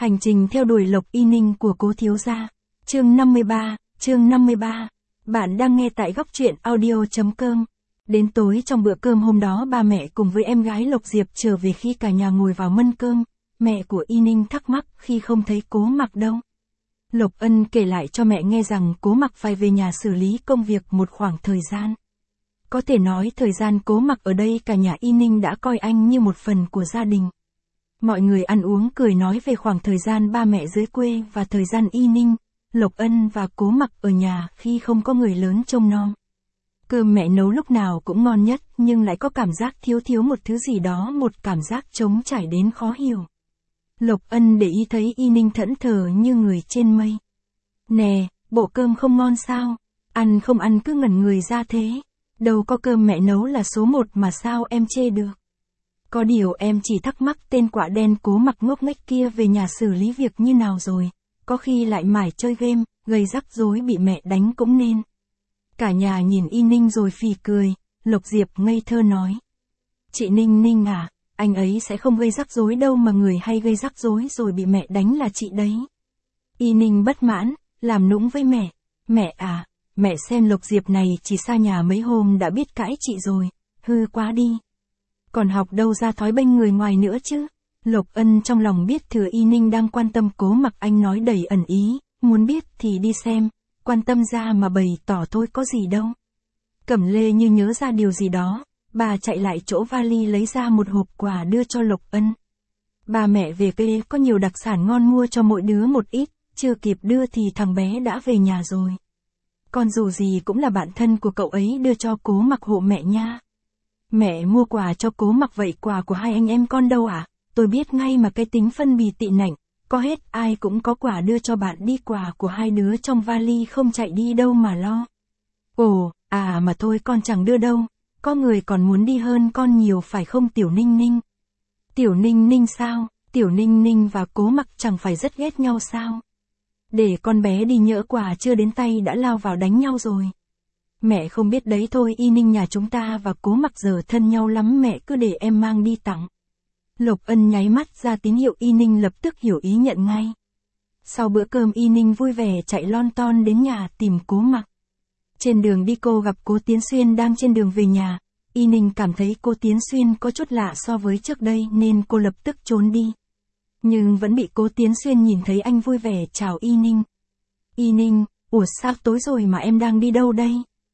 Hành trình theo đuổi Lộc Y Ninh của Cố thiếu gia. Chương 53. Bạn đang nghe tại góc truyện audio.com. Đến tối trong bữa cơm hôm đó, ba mẹ cùng với em gái Lộc Diệp trở về. Khi cả nhà ngồi vào mâm cơm, mẹ của Y Ninh thắc mắc khi không thấy Cố Mặc đâu. Lộc Ân kể lại cho mẹ nghe rằng Cố Mặc phải về nhà xử lý công việc một khoảng thời gian. Có thể nói thời gian Cố Mặc ở đây, cả nhà Y Ninh đã coi anh như một phần của gia đình. Mọi người ăn uống cười nói về khoảng thời gian ba mẹ dưới quê và thời gian Y Ninh, Lộc Ân và Cố Mặc ở nhà khi không có người lớn trông nom. Cơm mẹ nấu lúc nào cũng ngon nhất, nhưng lại có cảm giác thiếu một thứ gì đó, một cảm giác trống trải đến khó hiểu. Lộc Ân để ý thấy Y Ninh thẫn thờ như người trên mây. Nè, bộ cơm không ngon sao? Ăn không ăn cứ ngẩn người ra thế. Đâu có, cơm mẹ nấu là số một mà sao em chê được? Có điều em chỉ thắc mắc tên quả đen Cố Mặc ngốc nghếch kia về nhà xử lý việc như nào rồi. Có khi lại mải chơi game, gây rắc rối bị mẹ đánh cũng nên. Cả nhà nhìn Y Ninh rồi phì cười. Lộc Diệp ngây thơ nói. Chị Ninh à, anh ấy sẽ không gây rắc rối đâu, mà người hay gây rắc rối rồi bị mẹ đánh là chị đấy. Y Ninh bất mãn, làm nũng với mẹ. Mẹ à, mẹ xem Lộc Diệp này chỉ xa nhà mấy hôm đã biết cãi chị rồi, hư quá đi. Còn học đâu ra thói bênh người ngoài nữa chứ. Lộc Ân trong lòng biết thừa Y Ninh đang quan tâm Cố Mặc, anh nói đầy ẩn ý, muốn biết thì đi xem, quan tâm ra mà bày tỏ thôi có gì đâu. Cẩm Lê như nhớ ra điều gì đó, bà chạy lại chỗ vali lấy ra một hộp quà đưa cho Lộc Ân. Ba mẹ về quê có nhiều đặc sản ngon, mua cho mỗi đứa một ít, chưa kịp đưa thì thằng bé đã về nhà rồi. Con dù gì cũng là bạn thân của cậu ấy, đưa cho Cố Mặc hộ mẹ nha. Mẹ mua quà cho Cố Mặc vậy quà của hai anh em con đâu à? Tôi biết ngay mà, cái tính phân bì tị nạnh, có hết ai cũng có quà đưa cho bạn đi, quà của hai đứa trong vali không chạy đi đâu mà lo. Ồ, mà thôi con chẳng đưa đâu, có người còn muốn đi hơn con nhiều phải không Tiểu Ninh? Tiểu Ninh sao? Tiểu Ninh và Cố Mặc chẳng phải rất ghét nhau sao? Để con bé đi, nhỡ quà chưa đến tay đã lao vào đánh nhau rồi. Mẹ không biết đấy thôi, Y Ninh nhà chúng ta và Cố Mặc giờ thân nhau lắm, mẹ cứ để em mang đi tặng. Lộc Ân nháy mắt ra tín hiệu, Y Ninh lập tức hiểu ý nhận ngay. Sau bữa cơm Y Ninh vui vẻ chạy lon ton đến nhà tìm Cố Mặc. Trên đường đi cô gặp Cố Tiến Xuyên đang trên đường về nhà. Y Ninh cảm thấy Cố Tiến Xuyên có chút lạ so với trước đây nên cô lập tức trốn đi. Nhưng vẫn bị Cố Tiến Xuyên nhìn thấy, anh vui vẻ chào Y Ninh. Y Ninh, ủa sao tối rồi mà em đang đi đâu đây?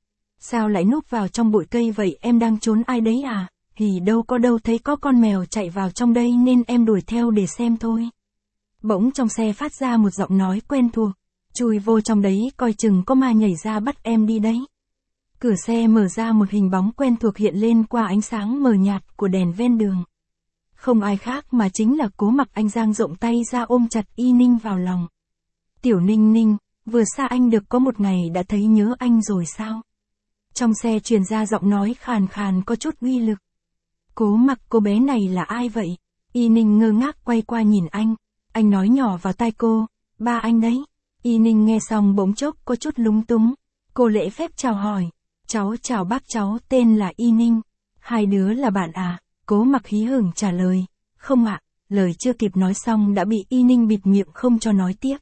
Sao lại núp vào trong bụi cây vậy, em đang trốn ai đấy à? Hì đâu có đâu, thấy có con mèo chạy vào trong đây nên em đuổi theo để xem thôi. Bỗng trong xe phát ra một giọng nói quen thuộc. Chui vô trong đấy, coi chừng có ma nhảy ra bắt em đi đấy. Cửa xe mở ra, một hình bóng quen thuộc hiện lên qua ánh sáng mờ nhạt của đèn ven đường. Không ai khác mà chính là Cố Mặc, anh dang rộng tay ra ôm chặt Y Ninh vào lòng. Tiểu Ninh, vừa xa anh được có một ngày đã thấy nhớ anh rồi sao? Trong xe truyền ra giọng nói khàn khàn có chút uy lực. Cố Mặc, cô bé này là ai vậy? Y Ninh ngơ ngác quay qua nhìn anh nói nhỏ vào tai cô, ba anh đấy. Y Ninh nghe xong bỗng chốc có chút lúng túng, cô lễ phép chào hỏi, cháu chào bác, cháu tên là Y Ninh. Hai đứa là bạn à? Cố Mặc hí hửng trả lời, không ạ. Lời chưa kịp nói xong đã bị Y Ninh bịt miệng không cho nói tiếp.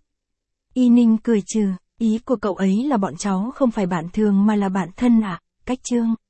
Y Ninh cười trừ, ý của cậu ấy là bọn cháu không phải bạn thường mà là bạn thân à? Cách Trương.